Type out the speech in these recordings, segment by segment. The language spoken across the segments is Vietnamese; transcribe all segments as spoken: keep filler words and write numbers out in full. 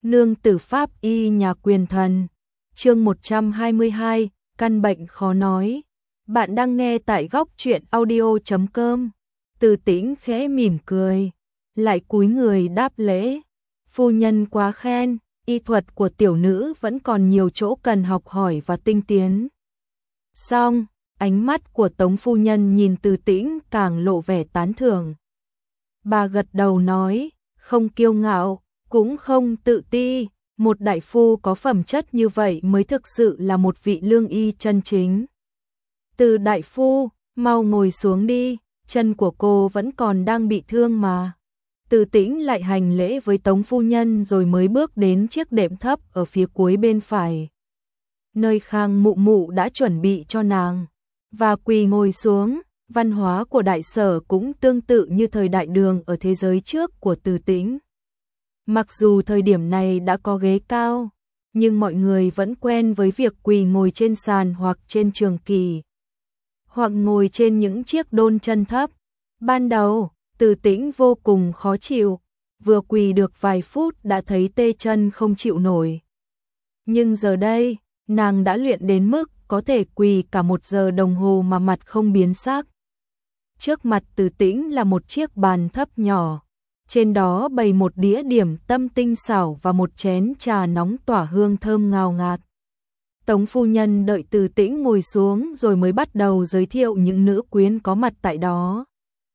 Nương tử pháp y nhà quyền thần. Chương một trăm hai mươi hai, căn bệnh khó nói. Bạn đang nghe tại góc truyện audio chấm com. Từ Tĩnh khẽ mỉm cười, lại cúi người đáp lễ. Phu nhân quá khen, y thuật của tiểu nữ vẫn còn nhiều chỗ cần học hỏi và tinh tiến. Xong, ánh mắt của Tống phu nhân nhìn Từ Tĩnh càng lộ vẻ tán thưởng. Bà gật đầu nói, không kiêu ngạo, cũng không tự ti, một đại phu có phẩm chất như vậy mới thực sự là một vị lương y chân chính. Từ đại phu, mau ngồi xuống đi, chân của cô vẫn còn đang bị thương mà. Từ Tĩnh lại hành lễ với Tống phu nhân rồi mới bước đến chiếc đệm thấp ở phía cuối bên phải, nơi Khang mụ mụ đã chuẩn bị cho nàng, và quỳ ngồi xuống. Văn hóa của đại sở cũng tương tự như thời đại Đường ở thế giới trước của Từ Tĩnh. Mặc dù thời điểm này đã có ghế cao, nhưng mọi người vẫn quen với việc quỳ ngồi trên sàn hoặc trên trường kỳ, hoặc ngồi trên những chiếc đôn chân thấp. Ban đầu, Từ Tĩnh vô cùng khó chịu, vừa quỳ được vài phút đã thấy tê chân không chịu nổi. Nhưng giờ đây, nàng đã luyện đến mức có thể quỳ cả một giờ đồng hồ mà mặt không biến sắc. Trước mặt Từ Tĩnh là một chiếc bàn thấp nhỏ, trên đó bày một đĩa điểm tâm tinh xảo và một chén trà nóng tỏa hương thơm ngào ngạt. Tống phu nhân đợi Từ Tĩnh ngồi xuống rồi mới bắt đầu giới thiệu những nữ quyến có mặt tại đó.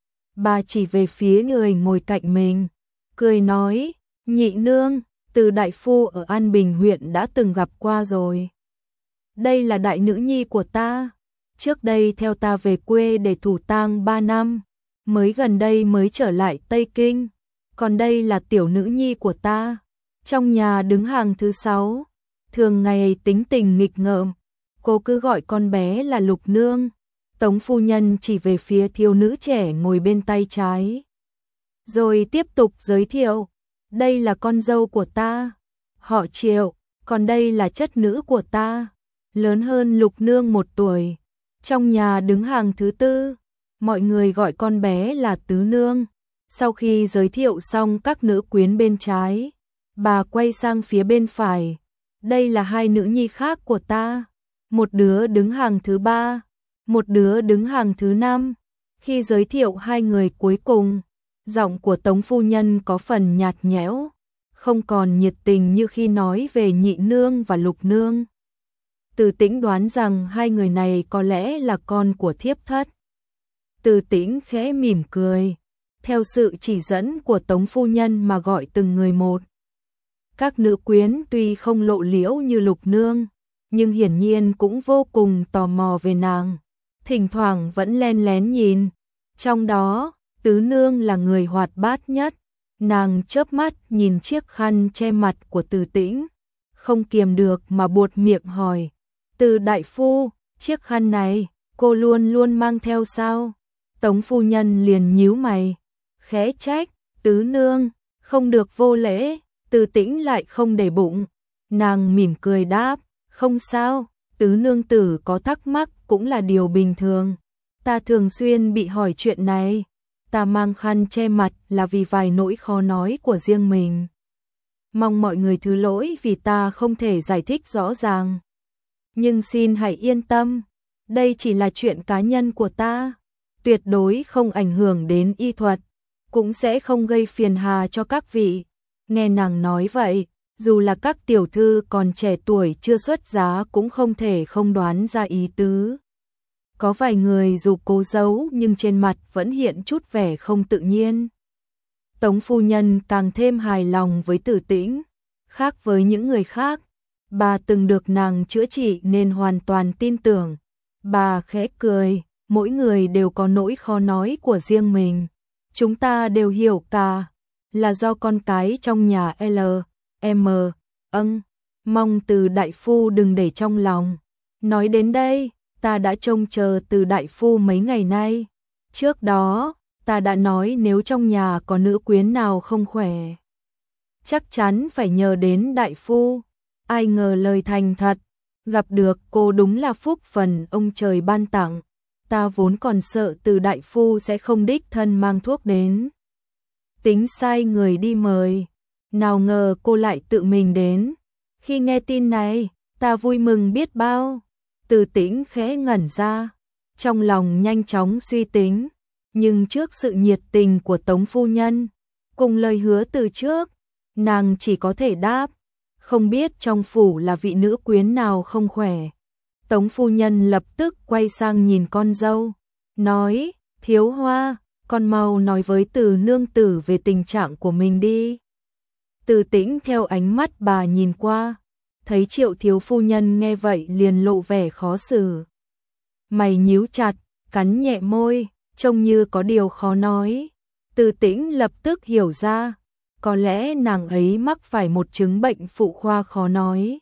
Bà chỉ về phía người ngồi cạnh mình, cười nói, nhị nương, Từ đại phu ở An Bình huyện đã từng gặp qua rồi. Đây là đại nữ nhi của ta, trước đây theo ta về quê để thủ tang ba năm, mới gần đây mới trở lại Tây Kinh. Còn đây là tiểu nữ nhi của ta, trong nhà đứng hàng thứ sáu, thường ngày tính tình nghịch ngợm, cô cứ gọi con bé là Lục nương. Tống phu nhân chỉ về phía thiếu nữ trẻ ngồi bên tay trái, rồi tiếp tục giới thiệu, đây là con dâu của ta, họ Triệu, còn đây là chất nữ của ta, lớn hơn Lục nương một tuổi, trong nhà đứng hàng thứ tư, mọi người gọi con bé là Tứ nương. Sau khi giới thiệu xong các nữ quyến bên trái, bà quay sang phía bên phải, đây là hai nữ nhi khác của ta, một đứa đứng hàng thứ ba, một đứa đứng hàng thứ năm. Khi giới thiệu hai người cuối cùng, giọng của Tống phu nhân có phần nhạt nhẽo, không còn nhiệt tình như khi nói về nhị nương và Lục nương. Từ Tĩnh đoán rằng hai người này có lẽ là con của thiếp thất. Từ Tĩnh khẽ mỉm cười, theo sự chỉ dẫn của Tống phu nhân mà gọi từng người một. Các nữ quyến tuy không lộ liễu như Lục nương, nhưng hiển nhiên cũng vô cùng tò mò về nàng, thỉnh thoảng vẫn len lén nhìn. Trong đó, Tứ nương là người hoạt bát nhất, nàng chớp mắt nhìn chiếc khăn che mặt của Từ Tĩnh, không kiềm được mà buột miệng hỏi, Từ đại phu, chiếc khăn này, cô luôn luôn mang theo sao? Tống phu nhân liền nhíu mày, khẽ trách, Tứ nương, không được vô lễ. Từ Tĩnh lại không để bụng, nàng mỉm cười đáp, không sao, Tứ nương tử có thắc mắc cũng là điều bình thường, ta thường xuyên bị hỏi chuyện này, ta mang khăn che mặt là vì vài nỗi khó nói của riêng mình. Mong mọi người thứ lỗi vì ta không thể giải thích rõ ràng. Nhưng xin hãy yên tâm, đây chỉ là chuyện cá nhân của ta, tuyệt đối không ảnh hưởng đến y thuật, cũng sẽ không gây phiền hà cho các vị. Nghe nàng nói vậy, dù là các tiểu thư còn trẻ tuổi chưa xuất giá cũng không thể không đoán ra ý tứ. Có vài người dù cố giấu nhưng trên mặt vẫn hiện chút vẻ không tự nhiên. Tống phu nhân càng thêm hài lòng với Từ Tĩnh, khác với những người khác, bà từng được nàng chữa trị nên hoàn toàn tin tưởng. Bà khẽ cười, mỗi người đều có nỗi khó nói của riêng mình, chúng ta đều hiểu cả, là do con cái trong nhà L, M, âng, mong Từ đại phu đừng để trong lòng. Nói đến đây, ta đã trông chờ Từ đại phu mấy ngày nay, trước đó, ta đã nói nếu trong nhà có nữ quyến nào không khỏe, chắc chắn phải nhờ đến đại phu, ai ngờ lời thành thật, gặp được cô đúng là phúc phần ông trời ban tặng, ta vốn còn sợ Từ đại phu sẽ không đích thân mang thuốc đến. Tính sai người đi mời, nào ngờ cô lại tự mình đến. Khi nghe tin này, ta vui mừng biết bao. Từ Tĩnh khẽ ngẩn ra, trong lòng nhanh chóng suy tính, nhưng trước sự nhiệt tình của Tống phu nhân, cùng lời hứa từ trước, nàng chỉ có thể đáp, không biết trong phủ là vị nữ quyến nào không khỏe. Tống phu nhân lập tức quay sang nhìn con dâu, nói, Thiếu Hoa, con mau nói với Từ nương tử về tình trạng của mình đi. Từ Tĩnh theo ánh mắt bà nhìn qua, thấy Triệu thiếu phu nhân nghe vậy liền lộ vẻ khó xử. Mày nhíu chặt, cắn nhẹ môi, trông như có điều khó nói. Từ Tĩnh lập tức hiểu ra, có lẽ nàng ấy mắc phải một chứng bệnh phụ khoa khó nói.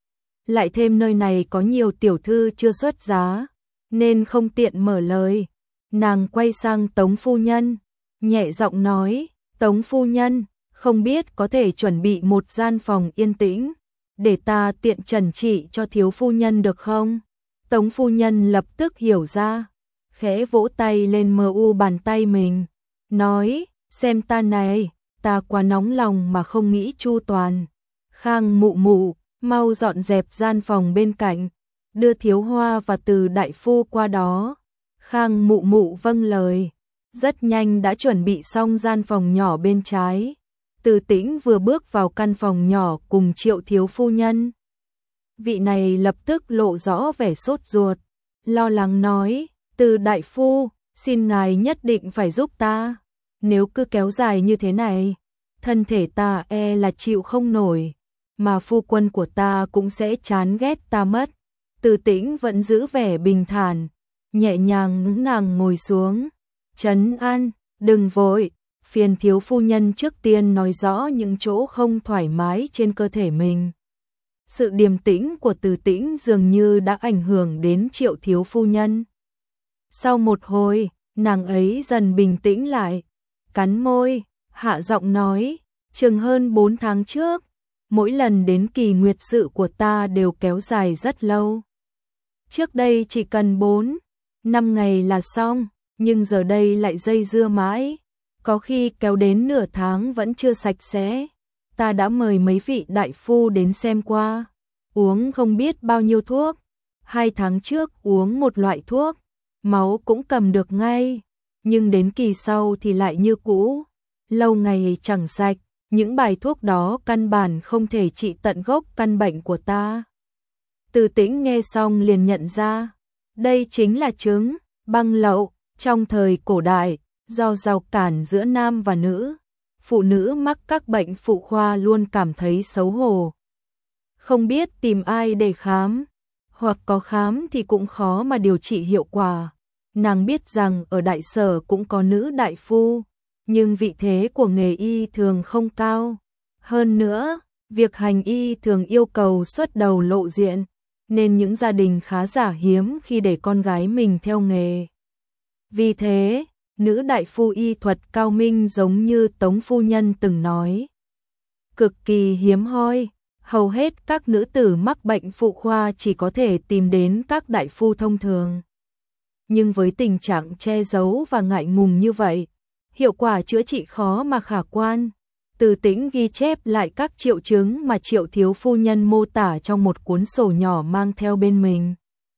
Lại thêm nơi này có nhiều tiểu thư chưa xuất giá, nên không tiện mở lời. Nàng quay sang Tống phu nhân, nhẹ giọng nói, Tống phu nhân, không biết có thể chuẩn bị một gian phòng yên tĩnh, để ta tiện trần trị cho thiếu phu nhân được không? Tống phu nhân lập tức hiểu ra, khẽ vỗ tay lên mờ u bàn tay mình, nói, xem ta này, ta quá nóng lòng mà không nghĩ chu toàn. Khang mụ mụ, mau dọn dẹp gian phòng bên cạnh, đưa Thiếu Hoa và Từ đại phu qua đó. Khang mụ mụ vâng lời, rất nhanh đã chuẩn bị xong gian phòng nhỏ bên trái. Từ Tĩnh vừa bước vào căn phòng nhỏ cùng Triệu thiếu phu nhân. Vị này lập tức lộ rõ vẻ sốt ruột, lo lắng nói, Từ đại phu, xin ngài nhất định phải giúp ta. Nếu cứ kéo dài như thế này, thân thể ta e là chịu không nổi, mà phu quân của ta cũng sẽ chán ghét ta mất. Từ Tĩnh vẫn giữ vẻ bình thản, nhẹ nhàng nũng nàng ngồi xuống, trấn an, đừng vội, phiền thiếu phu nhân trước tiên nói rõ những chỗ không thoải mái trên cơ thể mình. Sự điềm tĩnh của Từ Tĩnh dường như đã ảnh hưởng đến Triệu thiếu phu nhân. Sau một hồi, nàng ấy dần bình tĩnh lại, cắn môi, hạ giọng nói, chừng hơn bốn tháng trước, mỗi lần đến kỳ nguyệt sự của ta đều kéo dài rất lâu. Trước đây chỉ cần bốn, năm ngày là xong, nhưng giờ đây lại dây dưa mãi, có khi kéo đến nửa tháng vẫn chưa sạch sẽ. Ta đã mời mấy vị đại phu đến xem qua, uống không biết bao nhiêu thuốc, hai tháng trước uống một loại thuốc, máu cũng cầm được ngay, nhưng đến kỳ sau thì lại như cũ, lâu ngày chẳng sạch, những bài thuốc đó căn bản không thể trị tận gốc căn bệnh của ta. Từ Tĩnh nghe xong liền nhận ra, đây chính là chứng băng lậu. Trong thời cổ đại, do rào cản giữa nam và nữ, phụ nữ mắc các bệnh phụ khoa luôn cảm thấy xấu hổ, không biết tìm ai để khám, hoặc có khám thì cũng khó mà điều trị hiệu quả. Nàng biết rằng ở đại sở cũng có nữ đại phu, nhưng vị thế của nghề y thường không cao. Hơn nữa, việc hành y thường yêu cầu xuất đầu lộ diện, nên những gia đình khá giả hiếm khi để con gái mình theo nghề. Vì thế, nữ đại phu y thuật cao minh giống như Tống phu nhân từng nói, cực kỳ hiếm hoi, hầu hết các nữ tử mắc bệnh phụ khoa chỉ có thể tìm đến các đại phu thông thường. Nhưng với tình trạng che giấu và ngại ngùng như vậy, hiệu quả chữa trị khó mà khả quan. Từ Tĩnh ghi chép lại các triệu chứng mà Triệu thiếu phu nhân mô tả trong một cuốn sổ nhỏ mang theo bên mình.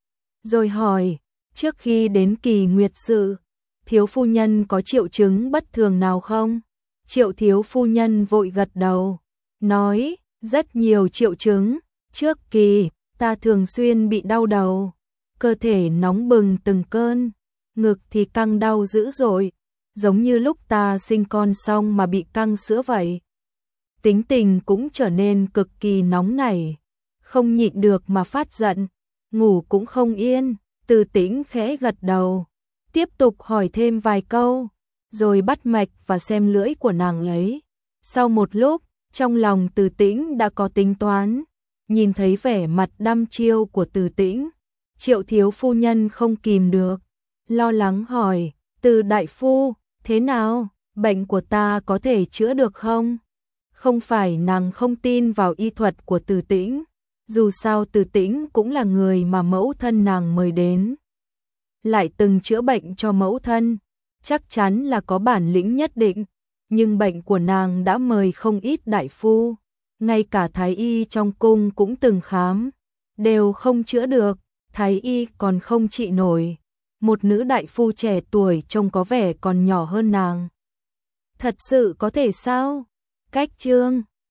Rồi hỏi, trước khi đến kỳ nguyệt sự, thiếu phu nhân có triệu chứng bất thường nào không? Triệu thiếu phu nhân vội gật đầu, nói, rất nhiều triệu chứng. Trước kỳ, ta thường xuyên bị đau đầu, cơ thể nóng bừng từng cơn, ngực thì căng đau dữ dội, giống như lúc ta sinh con xong mà bị căng sữa vậy. Tính tình cũng trở nên cực kỳ nóng nảy, không nhịn được mà phát giận, ngủ cũng không yên. Từ Tĩnh khẽ gật đầu, tiếp tục hỏi thêm vài câu, rồi bắt mạch và xem lưỡi của nàng ấy. Sau một lúc, trong lòng Từ Tĩnh đã có tính toán, nhìn thấy vẻ mặt đăm chiêu của Từ Tĩnh, Triệu thiếu phu nhân không kìm được, lo lắng hỏi, Từ đại phu, thế nào, bệnh của ta có thể chữa được không? Không phải nàng không tin vào y thuật của Từ Tĩnh, dù sao Từ Tĩnh cũng là người mà mẫu thân nàng mời đến, lại từng chữa bệnh cho mẫu thân, chắc chắn là có bản lĩnh nhất định. nhưng bệnh của nàng đã mời không ít đại phu, ngay cả thái y trong cung cũng từng khám, đều không chữa được, thái y còn không trị nổi. Một nữ đại phu trẻ tuổi trông có vẻ còn nhỏ hơn nàng. Thật sự có thể sao? Cách Trương